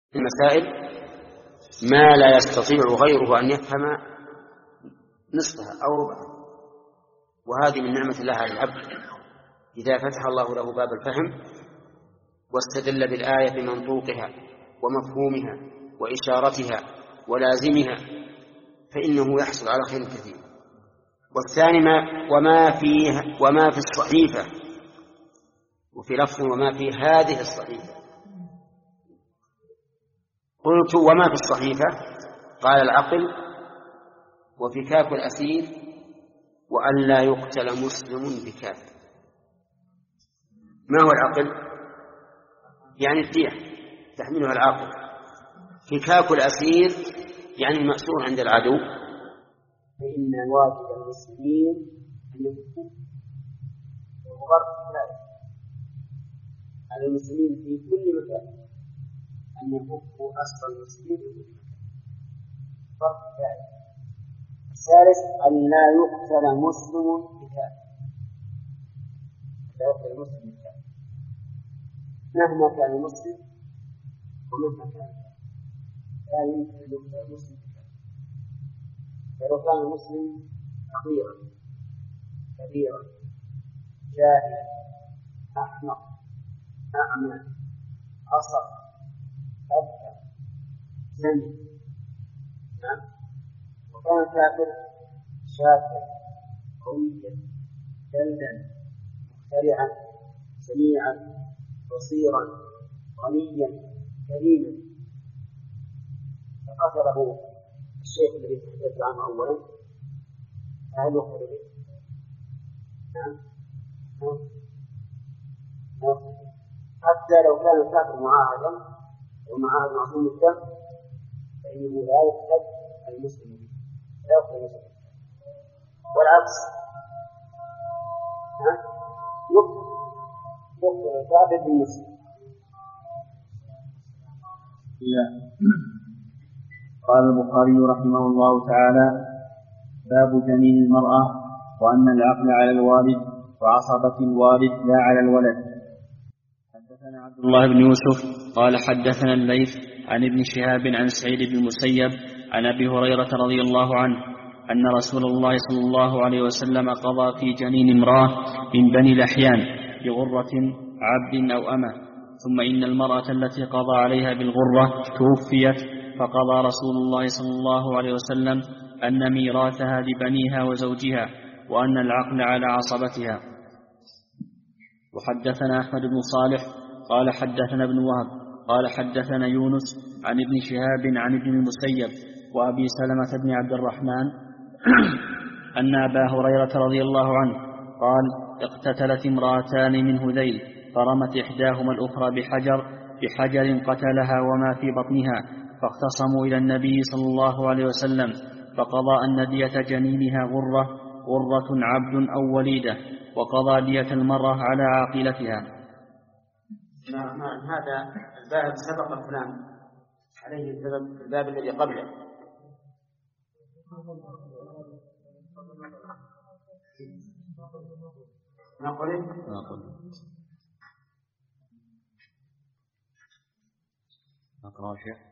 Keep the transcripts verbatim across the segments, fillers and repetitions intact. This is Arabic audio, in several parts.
المسائل ما لا يستطيع غيره أن يفهم نصفها أو ربعها، وهذه من نعمة الله على العبد إذا فتح الله له باب الفهم واستدل بالآية بمنطوقها ومفهومها وإشارتها ولازمها فإنه يحصل على خير كثير. والثاني ما وما فيه وما في الصحيفة، وفي لفظ وما في هذه الصحيفة. قلت وما في الصحيفة قال العقل وفكاك الأسير وأن لا يقتل مسلم بكافر. ما هو العقل؟ يعني الدية تحملها العاقل. فكاك الأسير يعني المأسور عند العدو، فإن واجب المسلمين أن يكون وغرب ذلك على المسلمين في كل مكان أن يفكوا أسر المسلمين في كل مكان. فرق ذلك. الثالث أن لا يقتل مسلم بكافر، لا يقتل مسلم بكافر مهما كان المسلم ومهما كان لا يمكن أن يقتل مسلم بكافر. فلو كان المسلم فقيرا كبيرا جاهلا أحمق أعمى أصف أبكى زني، نعم، وكان كافر شاكر قويا جلدا مخترعا سميعا بصيرا غنيا كريما، فقتله الشيخ الذي تحدث عنه أولا، فهل يقتل به؟ نعم، حتى لو كان الكافر معاهدا ومعاهد معصوم الدم فإنه لا يقتل المسلم، لا يقتل المسلم. والعكس يقتل يقتل الكافر بالمسلم. قال البخاري رحمه الله تعالى: باب جنين المرأة وأن العقل على الوالد وعصبة الوالد لا على الولد. حدثنا عبد الله بن يوسف قال حدثنا الليث عن ابن شهاب عن سعيد بن المسيب عن أبي هريرة رضي الله عنه أن رسول الله صلى الله عليه وسلم قضى في جنين امرأة من بني لحيان بغرة عبد أو أمة، ثم إن المرأة التي قضى عليها بالغرة توفيت، فقضى رسول الله صلى الله عليه وسلم أن ميراثها لبنيها وزوجها وأن العقل على عصبتها. وحدثنا أحمد بن صالح قال حدثنا ابن وهب قال حدثنا يونس عن ابن شهاب عن ابن المسيب وأبي سلمة بن عبد الرحمن أن أبا هريرة رضي الله عنه قال: اقتتلت امرأتان من هذيل فرمت إحداهما الأخرى بحجر بحجر قتلها وما في بطنها، فاختصموا إلى النبي صلى الله عليه وسلم فقضى أن دية جنينها غرة غرة عبد أو وليدة، وقضى دية المرأة على عاقلتها. هذا الباب سبق الكلام عليه في الباب الذي قبله. نقول نقول نقرأ شيء.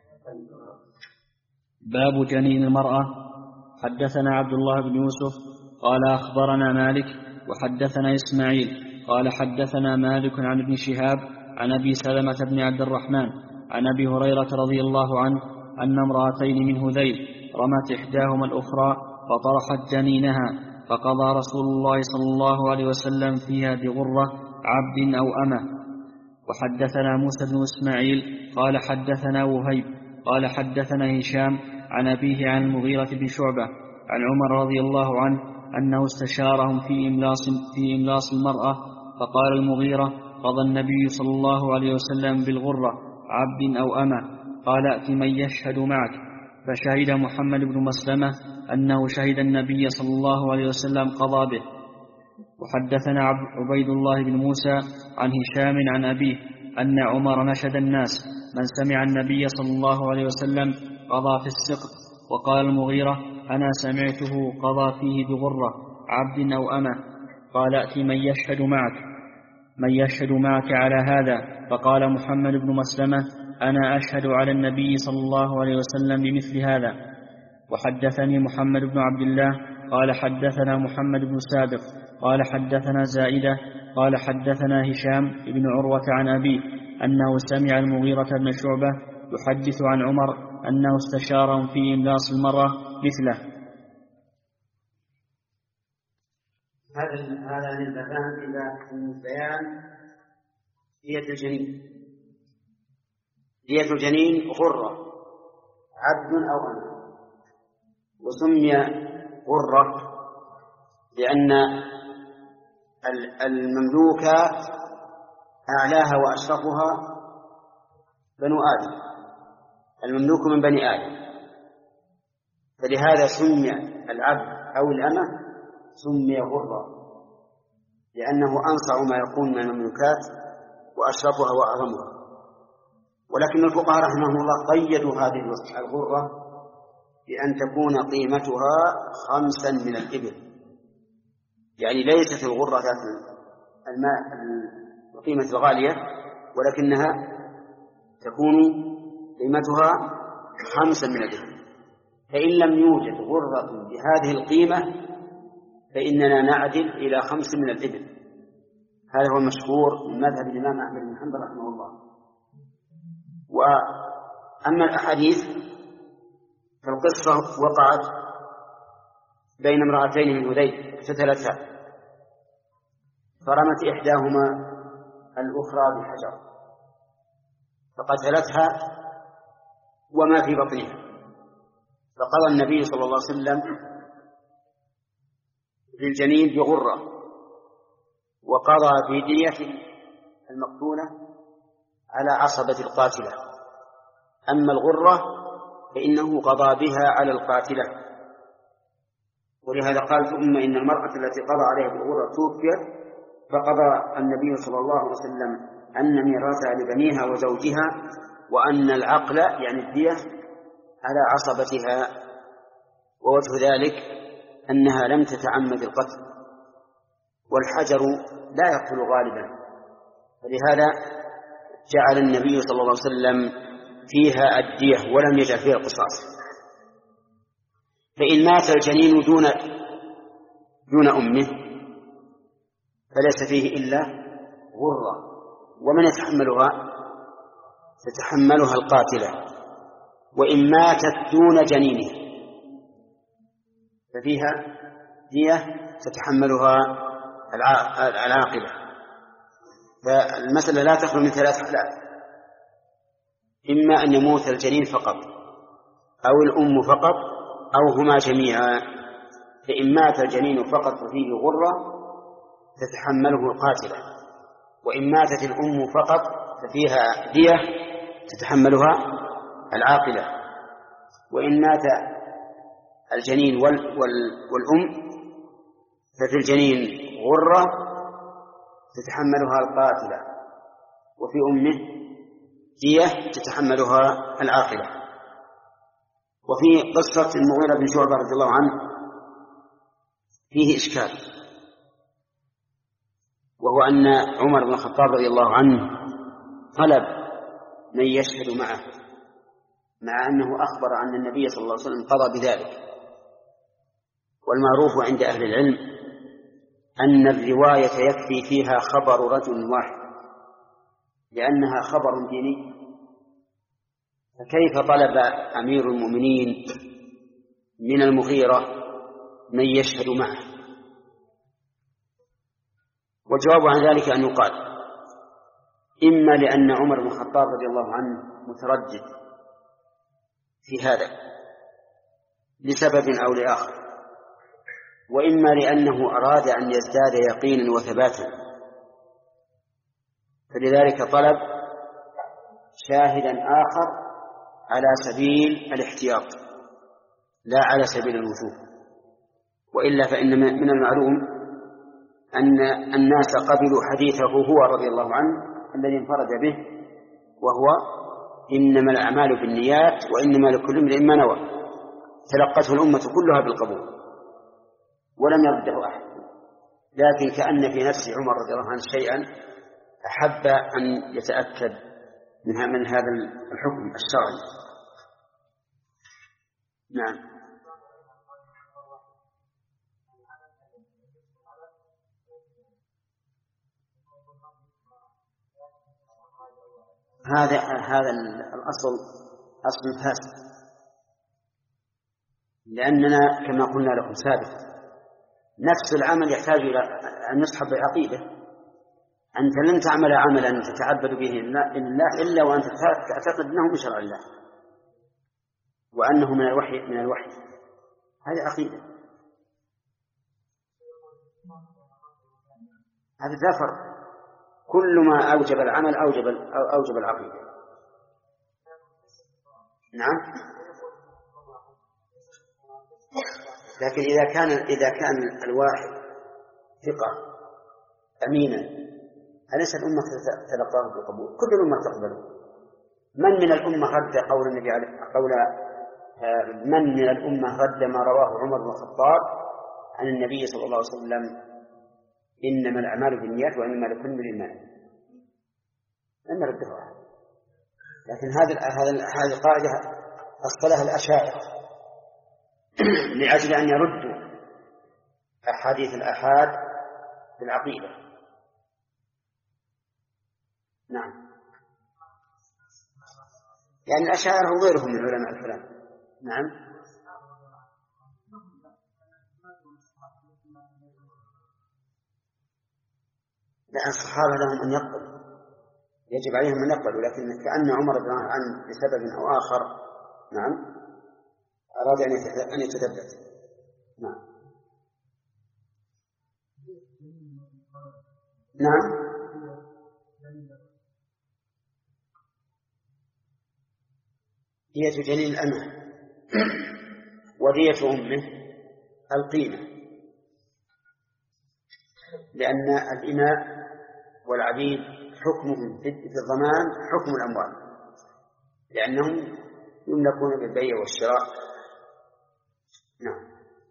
باب جنين المرأة. حدثنا عبد الله بن يوسف قال أخبرنا مالك وحدثنا إسماعيل قال حدثنا مالك عن ابن شهاب عن أبي سلمة بن عبد الرحمن عن أبي هريرة رضي الله عنه أن امرأتين من هذيل رمت إحداهما الأخرى فطرحت جنينها، فقضى رسول الله صلى الله عليه وسلم فيها بغرة عبد أو أمة. وحدثنا موسى بن إسماعيل قال حدثنا وهيب قال حدثنا هشام عن أبيه عن المغيرة بن شعبة عن عمر رضي الله عنه أنه استشارهم في إملاص, في إملاص المرأة، فقال المغيرة: قضى النبي صلى الله عليه وسلم بالغرة عبد أو أمة، قال: ائت من يشهد معك. فشهد محمد بن مسلمة أنه شهد النبي صلى الله عليه وسلم قضى به. وحدثنا عبيد الله بن موسى عن هشام عن أبيه أن عمر نشد الناس: من سمع النبي صلى الله عليه وسلم قضى في السقط. وقال المغيرة: أنا سمعته قضى فيه بغرة عبد أو أمة. قال: ائت من يشهد معك من يشهد معك على هذا. فقال محمد بن مسلمة: أنا أشهد على النبي صلى الله عليه وسلم بمثل هذا. وحدثني محمد بن عبد الله قال حدثنا محمد بن سابق قال حدثنا زائدة قال حدثنا هشام بن عروة عن أبيه أنه سمع المغيرة بن شعبة يحدث عن عمر أنه استشارهم في إملاص المرأة مثله. هذا هذا البيان إلى بيان دية الجنين. دية الجنين غرة عبد أو أمة، وسمي غرة لأن المملوكة أعلاها وأشرفها بنو آدم، المملوك من بني آدم، فلهذا سمي العبد أو الأمة سمي غرة لأنه أنصع ما يكون من المملوكات وأشرفها وأعظمها. ولكن الفقهاء رحمهم الله قيدوا هذه الغرة بأن تكون قيمتها خمسا من الإبل، يعني ليست الغرة ذات الماء القيمة الغالية، ولكنها تكون قيمتها خمسا من الإبل. فإن لم يوجد غرة بهذه القيمة فإننا نعدل إلى خمس من الإبل. هذا هو المشهور من مذهب الإمام أحمد بن حنبل رحمه الله. وأما الأحاديث فالقصة وقعت بين امرأتين من هذيل اقتتلتا، فرمت إحداهما الأخرى بحجر فقتلتها وما في بطنها، فقضى النبي صلى الله عليه وسلم للجنين بغرة، وقضى بدية المقتولة على عصبة القاتلة. أما الغرة فإنه قضى بها على القاتلة، ولهذا قال ثم إن المرأة التي قضى عليها بالغرة توفيت، فقضى النبي صلى الله عليه وسلم أن ميراثها لبنيها وزوجها، وأن العقل يعني الدية على عصبتها. ووجه ذلك أنها لم تتعمد القتل، والحجر لا يقتل غالبا، فلهذا جعل النبي صلى الله عليه وسلم فيها الدية ولم يجعل فيها القصاص. فإن مات الجنين دون دون أمه فليس فيه إلا غرة، ومن يتحملها؟ تتحملها القاتلة. وإن ماتت دون جنينه ففيها دية تتحملها العاقلة. فالمسألة لا تخلو من ثلاث حالات: إما أن يموت الجنين فقط، أو الأم فقط، أو هما جميعا. فإن مات الجنين فقط ففيه غرة تتحمله القاتلة، وإن ماتت الأم فقط ففيها دية تتحملها العاقلة. وإن مات الجنين والأم ففي الجنين غرة تتحملها القاتلة، وفي أمه دية تتحملها العاقلة. وفي قصة المغيرة بن شعبة رضي الله عنه فيه إشكال، وهو أن عمر بن الخطاب رضي الله عنه طلب من يشهد معه، مع أنه أخبر أن النبي صلى الله عليه وسلم قضى بذلك. والمعروف عند أهل العلم أن الرواية يكفي فيها خبر رجل واحد، لأنها خبر ديني، فكيف طلب أمير المؤمنين من المغيرة من يشهد معه؟ والجواب عن ذلك أن يقال: إما لأن عمر بن الخطاب رضي الله عنه متردد في هذا لسبب أو لآخر، وإما لأنه أراد أن يزداد يقينا وثباتا، فلذلك طلب شاهدا آخر على سبيل الاحتياط لا على سبيل الوجوب. وإلا فإن من المعلوم أن الناس قبلوا حديثه هو رضي الله عنه الذي انفرد به، وهو إنما الأعمال بالنيات وإنما لكل امرئ ما نوى، تلقته الأمة كلها بالقبول ولم يرده أحد. لكن كأن في نفس عمر رضي الله عنه شيئا أحب أن يتأكد من هذا الحكم الشرعي. نعم. هذا هذا الأصل أصل فاسد، لأننا كما قلنا لكم سابقا نفس العمل يحتاج إلى أن يصحب بعقيدة. أنت لن تعمل عملا تتعبد به لله إلا وأنت تعتقد أنه من شرع الله وأنه من الوحي من الوحي هذه عقيدة. هذا لا فرق، كل ما أوجب العمل أوجب أوجب العقيدة. نعم. لكن إذا كان إذا كان الواحد ثقة أمينا أليس الأمة تلقاه بقبول؟ كل الأمة تقبله. من من الأمة رد قول النبي عليه قول من من الأمة رد ما رواه عمر بن الخطاب عن النبي صلى الله عليه وسلم إنما الأعمال بالنيات وإنما لكل امرئ ما نوى؟ لم يردها. لكن هذه هذه هذه القاعدة أصلها الأشاعرة لأجل أن يردوا أحاديث الآحاد بالعقيدة. نعم. يعني الأشاعرة وغيرهم من علماء الكلام. نعم. لا، الصحابة لهم أن يقبلوا، يجب عليهم أن يقبلوا، لكن كأن عمر بن عن بسبب أو آخر نعم أراد أن يتثبت. نعم. نعم. دية جنين الأمة ودية أمه القيمة، لأن الإماء والعبيد حكمهم في الضمان حكم الأموال، لأنهم يملكون بالبيع والشراء. نعم.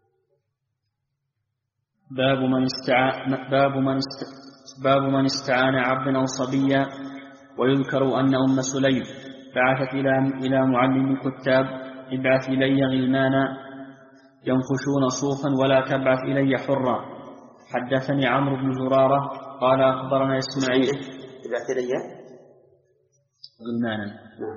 باب من استعان باب من است... باب من استعان عبدا أو صبيا. ويذكر أن أم سليم بعثت إلى إلى معلم الكتاب ابعث إلي غلمانا ينفشون صوفا ولا تبعث إلي حرا. حدثني عمرو بن زرارة قال أخبرنا إسماعيل ابعث إلي غلمانا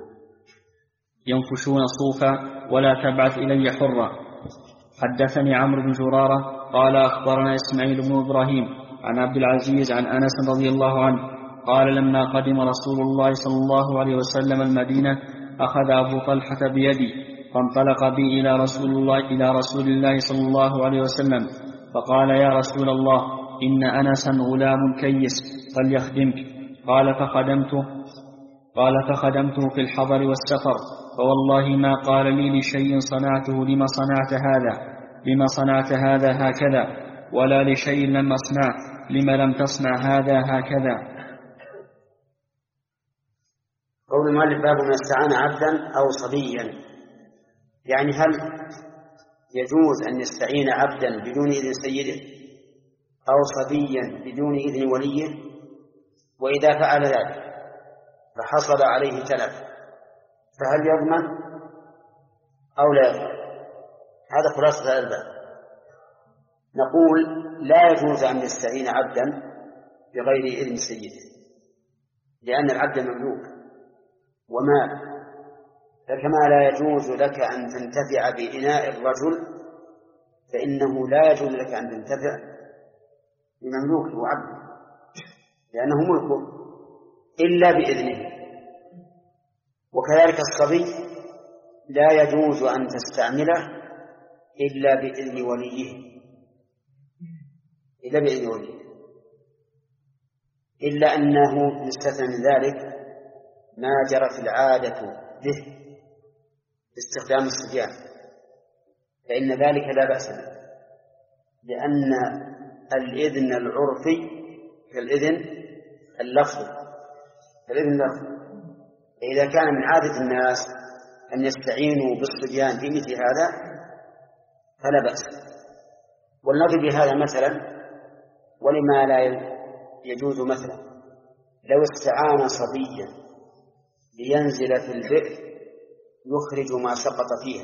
ينفشون صوفا ولا تبعث إلي حرا. حدثني عمرو بن زرارة قال أخبرنا إسماعيل بن إبراهيم عن عبد العزيز عن أنس رضي الله عنه قال لما قدم رسول الله صلى الله عليه وسلم المدينة أخذ أبو طلحة بيدي فانطلق بي إلى رسول الله إلى رسول الله صلى الله عليه وسلم فقال يا رسول الله إن أنسا غلام كيس فليخدمك. قال فخدمته قال فخدمته في الحضر والسفر فوالله ما قال لي لشيء صنعته لما صنعت هذا لما صنعت هذا هكذا ولا لشيء لم أصنع لما لم تصنع هذا هكذا. قول المؤلف باب من استعان عبدا أو صبيا، يعني هل يجوز أن يستعين عبدا بدون إذن سيده أو صبيا بدون إذن وليه؟ وإذا فعل ذلك فحصل عليه تلف فهل يضمن أو لا يضمن؟ هذا خلاصة هذا الباب. نقول لا يجوز أن يستعين عبدا بغير إذن سيده، لأن العبد مملوك ومال، فكما لا يجوز لك أن تنتفع بإناء الرجل فإنه لا يجوز لك أن تنتفع بمملوك وعبد لأنه ملكه إلا بإذنه. وكذلك الصبي لا يجوز أن تستعمله إلا بإذن وليه إلا بإذن وليه إلا أنه يستثنى من ذلك ما جرت العادة به باستخدام الصبيان، فإن ذلك لا بأس به، لأن الإذن العرفي كالإذن اللفظي كالإذن اللفظي إذا كان من عادة الناس أن يستعينوا بالصبيان في مثل هذا فلا بأس. ولنضرب بهذا مثلا ولما لا يجوز مثلا لو استعان صبيا لينزل في البئر يخرج ما سقط فيها،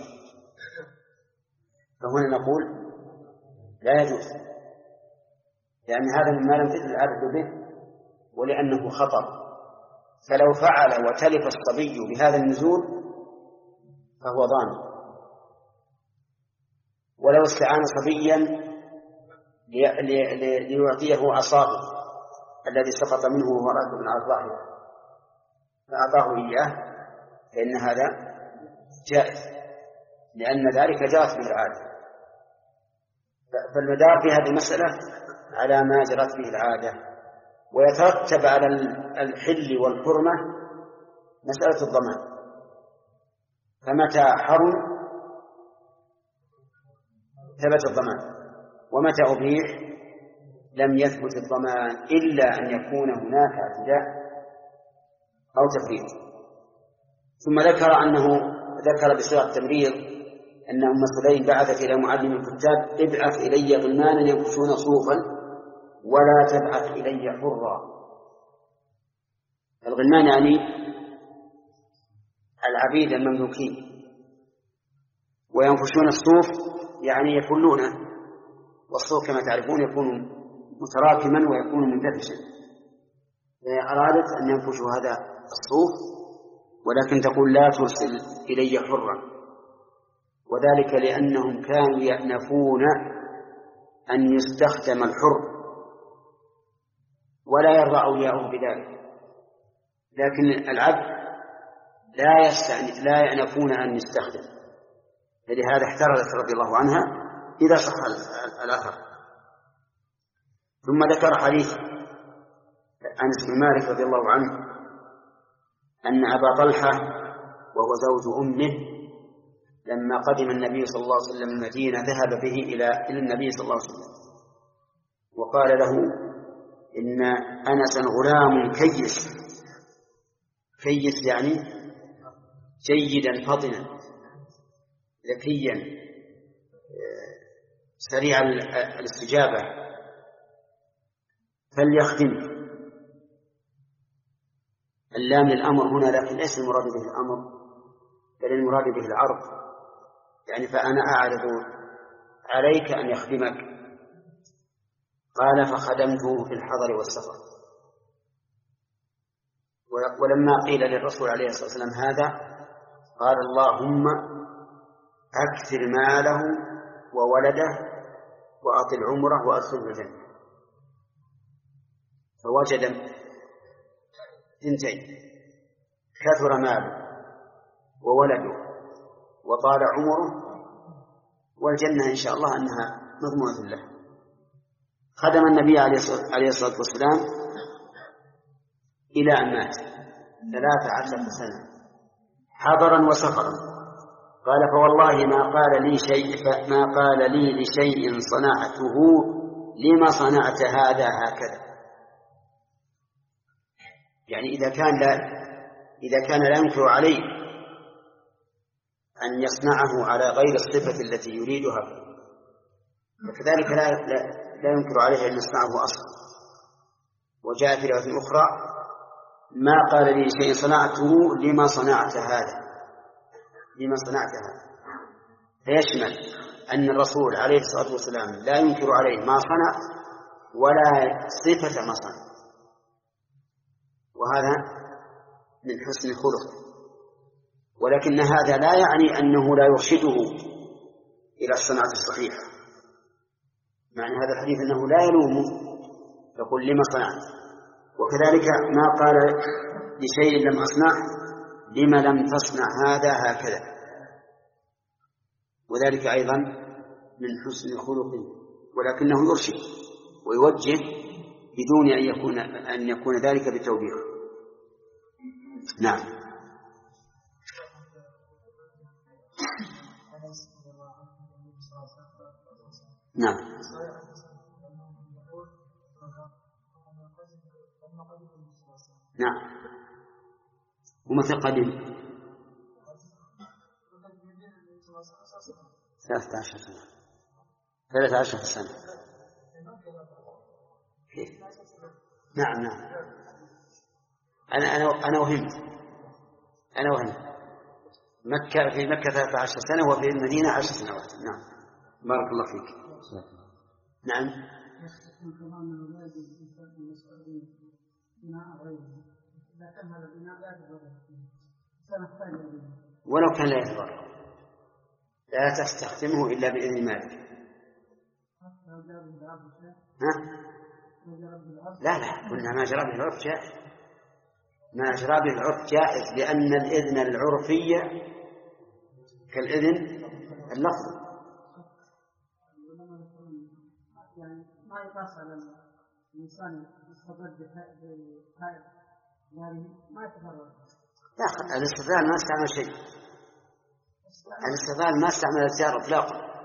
فهنا نقول لا يجوز، لأن هذا مما لم تدل العادة به ولأنه خطر، فلو فعل وتلف الصبي بهذا النزول فهو ضامن. ولو استعان صبيا ليعطيه عصاه الذي سقط منه وهو راكب على الظاهر فأعطاه إياه فإن هذا جائز، لأن ذلك جرت به العادة. فالمدار في هذه المسألة على ما جرت به العادة، ويترتب على الحل والحرمة مسألة الضمان، فمتى حرم ثبت الضمان، ومتى أبيح لم يثبت الضمان إلا أن يكون هناك اعتداء أو تفريط. ثم ذكر أنه ذكر بصيغة التمريض أن أم سليم بعثت إلى معلم الكتاب ابعث إلي غلمانا ينكشون صوفا ولا تبعث إلي حرا. الغلمان يعني العبيد المملوكين، وينكشون الصوف يعني يفلونه، والصوف كما تعرفون يكون متراكما ويكون منتفشا، أرادت أن ينكشوا هذا الصوف ولكن تقول لا ترسل إلي حرا، وذلك لأنهم كانوا يأنفون أن يستخدم الحر ولا يرضى أولياؤه بذلك، لكن العبد لا يستعني لا يأنفون أن يستخدم، فلهذا احترزت رضي الله عنها إذا صح الأثر. ثم ذكر حديث أنس بن مالك رضي الله عنه أن أبا طلحة وهو زوج أمه لما قدم النبي صلى الله عليه وسلم المدينة ذهب به إلى إلى النبي صلى الله عليه وسلم وقال له إن أنسا غلام كيس، كيس يعني جيدا فطنا ذكيا سريع الاستجابة فليخدمه. اللام للأمر هنا لكن ليس المراد به الأمر بل المراد به العرض، يعني فأنا أعرض عليك أن يخدمك. قال فخدمته في الحضر والسفر. ولما قيل للرسول عليه الصلاة والسلام هذا قال اللهم أكثر ماله وولده وأطل عمره وأدخله الجنة. فوجد ثنتين، كثر ماله وولده وطال عمره والجنة إن شاء الله أنها مضمونة له. خدم النبي عليه الصلاة والسلام إلى أن مات ثلاث عشرة سنة حضرا وسفرا. قال فوالله ما قال لي شيء ما قال لي لشيء صنعته لما صنعت هذا هكذا، يعني إذا كان لا إذا كان لا ينكر عليه أن يصنعه على غير الصفة التي يريدها وكذلك لا, لا, لا ينكر عليه أن يصنعه أصلا. وجاء في رواية أخرى ما قال لي شيء صنعته لما صنعت هذا لما صنعت هذا، فيشمل أن الرسول عليه الصلاة والسلام لا ينكر عليه ما صنع ولا صفة ما صنع، وهذا من حسن خلقه. ولكن هذا لا يعني أنه لا يرشده إلى الصنعة الصحيحة، معنى هذا الحديث أنه لا يلومه يقول لما صنعت. وكذلك ما قال لشيء لم أصنع لما لم تصنع هذا هكذا، وذلك أيضا من حسن خلقه، ولكنه يرشد ويوجه بدون أن يكون أن يكون ذلك بتوبيخ. نعم. نعم. نعم. ومتى قدم؟ ثلاثة عشر سنة ثلاثة عشر سنة نعم. نعم. أنا أنا أنا وهمت أنا وهنا مكة، في مكة ثلاثة عشر سنة وفي المدينة عشر سنوات. نعم بارك الله فيك. نعم ولو كان لا يتضرر لا تستخدمه إلا بإذن مالك. ها؟ لا لا قلنا ما جرى به العرف جائز، ما جرى به العرف جائز لأن الإذن العرفية كالإذن اللفظي. يعني ما يقاس على الإنسان يستضد بخير يعني ما يتضرر. لا الاستدلال ما استعمل شيء، الاستدلال ما استعمل السيارة إطلاقا.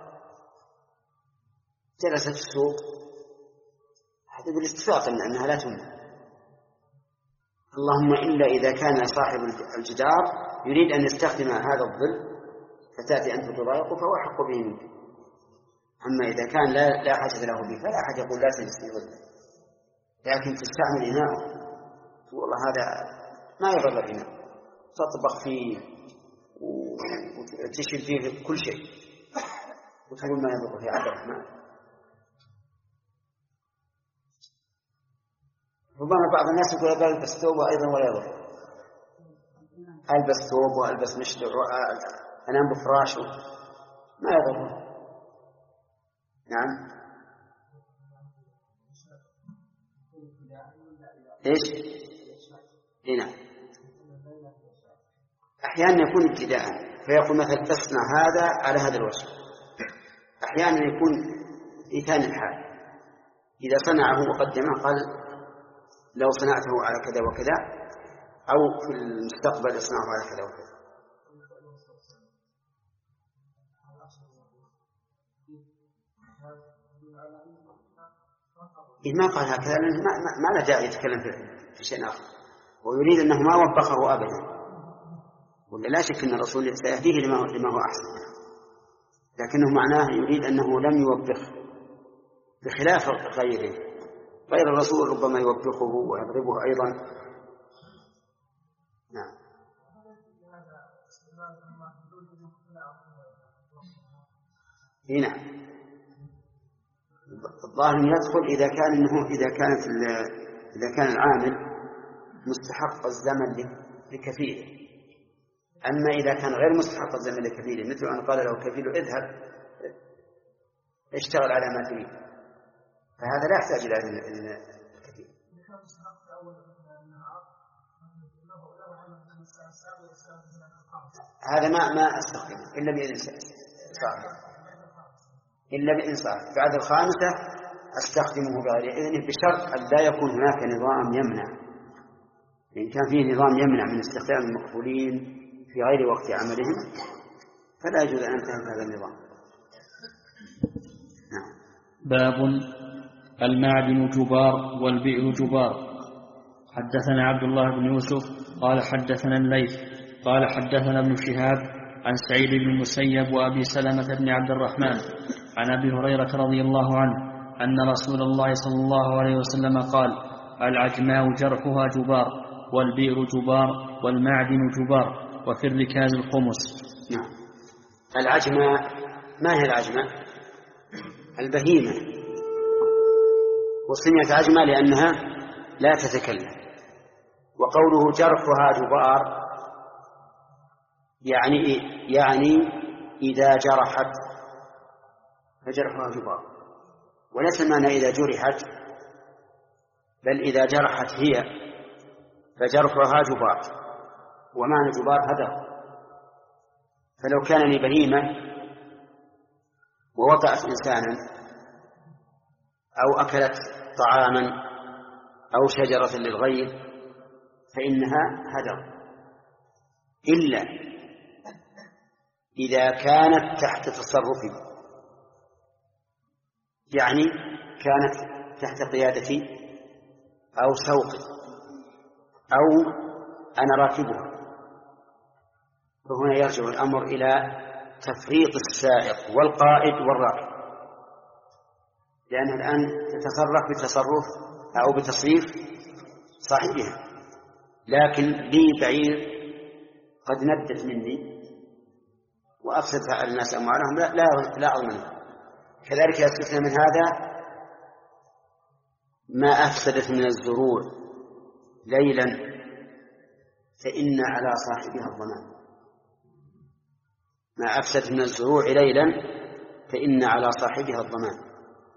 جلست في السوق هذا بالاستفاق أنها لا تمنع، اللهم إلا إذا كان صاحب الجدار يريد أن يستخدم هذا الظل فتأتي أنت تضايقه فهو حق به منك. أما إذا كان لا لا حاجة له به فلا أحد يقول لا تجلس في ظله، لكن تستعمل إناء والله هذا ما يضر الإناء، تطبخ فيه وتشيل فيه كل شيء وتقول ما يضر في عبد الرحمن. ربما بعض الناس يقول ألبس ثوب أيضا ولا يضر، ألبس ثوب وألبس مشدع وأنام بفراشه ما يضر. نعم إيش؟ هنا أحيانا يكون ابتداء فيقول مثلا تصنع هذا على هذا الوجه، أحيانا يكون في ثاني الحال إذا صنعه وقدمه قال لو صنعته على كذا وكذا أو في المستقبل يصنعه على كذا وكذا. إذا ما قال هكذا ما, ما لا داعي يتكلم في شيء آخر، ويريد أنه ما وبخه أبدا، ولا لا شك أن الرسول سيهديه لما هو, لما هو أحسن، لكنه معناه يريد أنه لم يوبخ بخلاف غيره، غير الرسول ربما يوبخه ويضربه أيضا. نعم هنا الظاهر يدخل إذا كان إنه إذا كانت إذا كان العامل مستحق الزمن لكفيله، أما إذا كان غير مستحق الزمن لكفيله مثل أن قال له كفيله اذهب اشتغل على ما تريد، فهذا لا يحتاج إلى إذن الكفيل. هذا ما ما أستخدمه إلا بإذن صاحبه، إلا بإذن صاحبه. بعد الخامسة أستخدمه بغير إذنه بشرط أن لا يكون هناك نظام يمنع، إن كان فيه نظام يمنع من استخدام المقبولين في غير وقت عملهم فلا يجوز أن ينتهك هذا النظام. نعم. باب المعدن جبار والبئر جبار. حدثنا عبد الله بن يوسف قال حدثنا الليث قال حدثنا ابن شهاب عن سعيد بن المسيب وأبي سلمة بن عبد الرحمن عن أبي هريرة رضي الله عنه أن رسول الله صلى الله عليه وسلم قال العجماء جرحها جبار والبئر جبار والمعدن جبار وفي الركاز الخمس. نعم. العجماء ما هي العجماء؟ البهيمة، وسميت عجماء لأنها لا تتكلم. وقوله جرحها جبار يعني يعني إذا جرحت فجرحها جبار، وليس معنى إذا جرحت، بل إذا جرحت هي فجرحها جبار، ومعنى جبار هدر. فلو كان لبهيمة ووطأت إنسانا أو أكلت طعاما أو شجرة للغير فإنها هدر، إلا إذا كانت تحت تصرفي، يعني كانت تحت قيادتي أو سوقي أو أنا راكبها، فهنا يرجع الأمر إلى تفريط السائق والقائد والراكب، لأنها الآن تتصرف بتصرف أو بتصريف صاحبها. لكن لي بعير قد ندت مني وأفسدت على الناس أموالهم لا لا لا أضمنها. كذلك يستثنى من هذا ما أفسدت من الزروع ليلا فإن على صاحبها الضمان. ما أفسدت من الزروع ليلا فإن على صاحبها الضمان.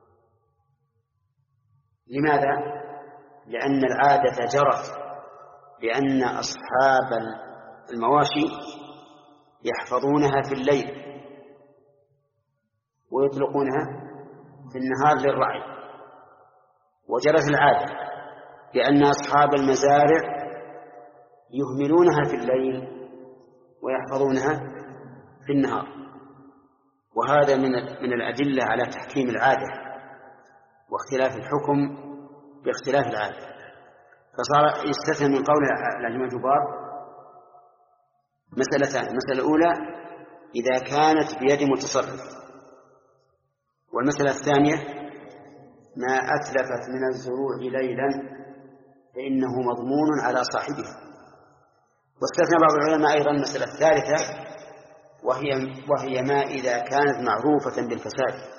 لماذا؟ لأن العادة جرت بأن أصحاب المواشي يحفظونها في الليل ويطلقونها في النهار للرعي، وجرت العادة بأن أصحاب المزارع يهملونها في الليل ويحفظونها في النهار. وهذا من من الأدلة على تحكيم العادة واختلاف الحكم باختلاف العادة. فصار يستثنى من قول العلماء الجبار مسألتان: المسألة الأولى إذا كانت بيد متصرف، والمسألة الثانية ما أتلفت من الزروع ليلا فإنه مضمون على صاحبها. واستثنى بعض العلماء أيضا المسألة الثالثة وهي, وهي ما إذا كانت معروفة بالفساد،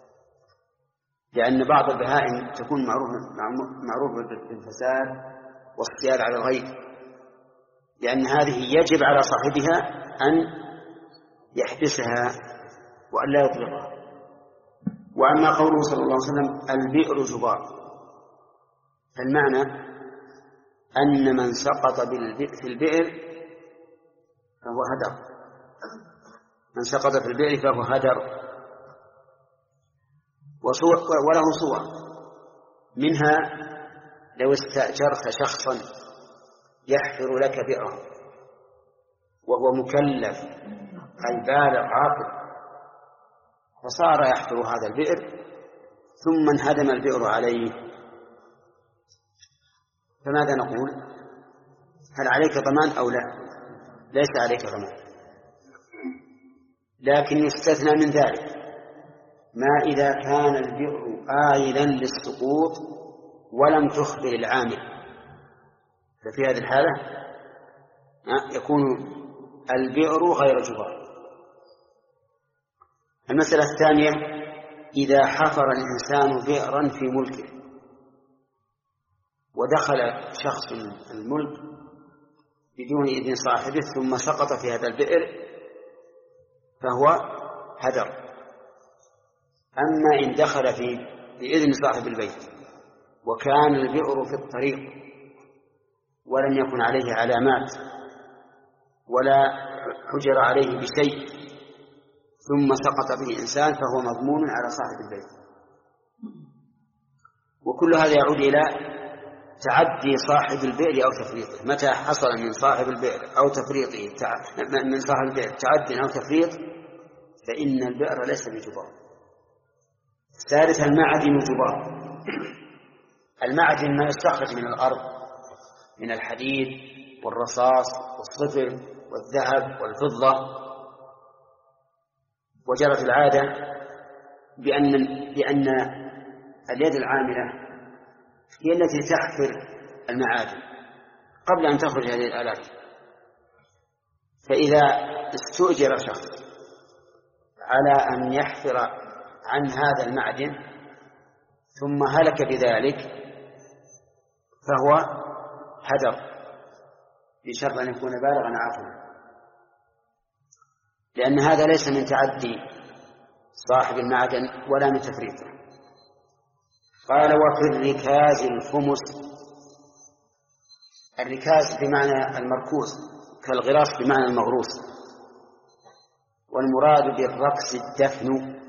لأن بعض البهائم تكون معروفة بالفساد واصطياد على الغير، لأن هذه يجب على صاحبها أن يحبسها وأن لا يطلقها. وأما قوله صلى الله عليه وسلم البئر جبار، فالمعنى أن من سقط في البئر فهو هدر، من سقط في البئر فهو هدر. وله صور منها: لو استأجرت شخصا يحفر لك بئرا وهو مكلف أي بالغ عاقل، فصار يحفر هذا البئر ثم انهدم البئر عليه، فماذا نقول؟ هل عليك ضمان أو لا؟ ليس عليك ضمان، لكن يستثنى من ذلك ما إذا كان البئر آيلا للسقوط ولم تخبر العامل، ففي هذه الحالة يكون البئر غير جبار. المسألة الثانية إذا حفر الإنسان بئرا في ملكه ودخل شخص الملك بدون إذن صاحبه ثم سقط في هذا البئر فهو هدر. أما إن دخل في بإذن صاحب البيت وكان البئر في الطريق ولم يكن عليه علامات ولا حجر عليه بشيء ثم سقط به إنسان فهو مضمون على صاحب البيت. وكل هذا يعود إلى تعدي صاحب البئر أو تفريطه. متى حصل من صاحب البئر أو تفريطه من صاحب البئر تعدي أو تفريط فإن البئر ليس بجبار. ثالثا المعدن جبار. المعدن ما يستخرج من الأرض من الحديد والرصاص والصفر والذهب والفضة. وجرت العادة بأن, بأن اليد العاملة هي التي تحفر المعادن قبل أن تخرج هذه الآلات. فإذا استؤجر شخص على أن يحفر عن هذا المعدن ثم هلك بذلك فهو هدر بشرط أن يكون بالغا عاقلا، لأن هذا ليس من تعدي صاحب المعدن ولا من تفريطه. قال وفي الركاز الخمس. الركاز بمعنى المركوز كالغراس بمعنى المغروس، والمراد بالركز الدفن،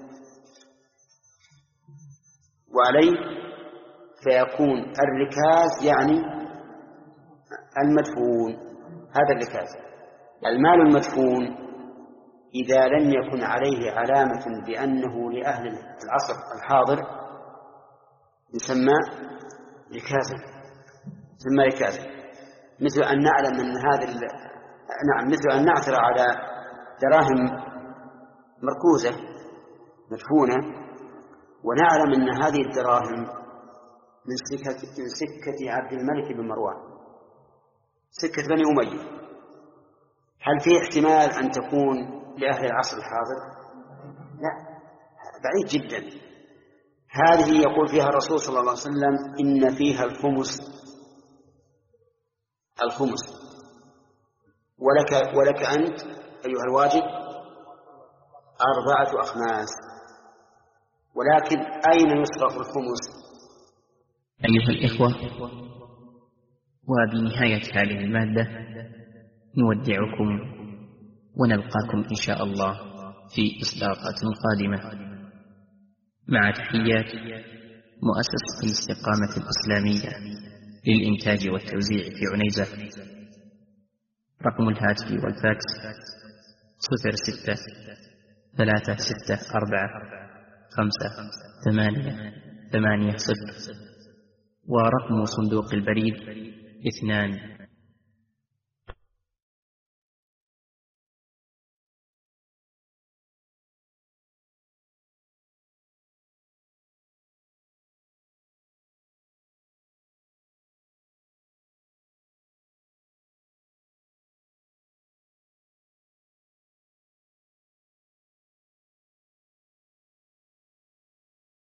وعليه فيكون الركاز يعني المدفون. هذا الركاز المال المدفون إذا لم يكن عليه علامة بأنه لأهل العصر الحاضر يسمى ركازا، يسمى ركازا. مثل أن نعلم أن هذا نعم مثل أن نعثر على دراهم مركوزة مدفونة ونعلم أن هذه الدراهم من سكة, من سكة عبد الملك بن مروان، سكة بني أمية. هل في احتمال أن تكون لأهل العصر الحاضر؟ لا، بعيد جدا. هذه يقول فيها الرسول صلى الله عليه وسلم إن فيها الخمس الخمس ولك, ولك أنت أيها الواجب أربعة أخماس. ولكن أين يصرف الخمس؟ أيها الإخوة، وبنهاية هذه المادة نودعكم ونلقاكم إن شاء الله في إصدارات قادمة، مع تحيات مؤسسة الاستقامة الإسلامية للإنتاج والتوزيع في عنيزة. رقم الهاتف والفاكس صفر ستة ثلاثة ستة أربعة خمسة ثمانية ثمانية صفر، ورقم صندوق البريد اثنان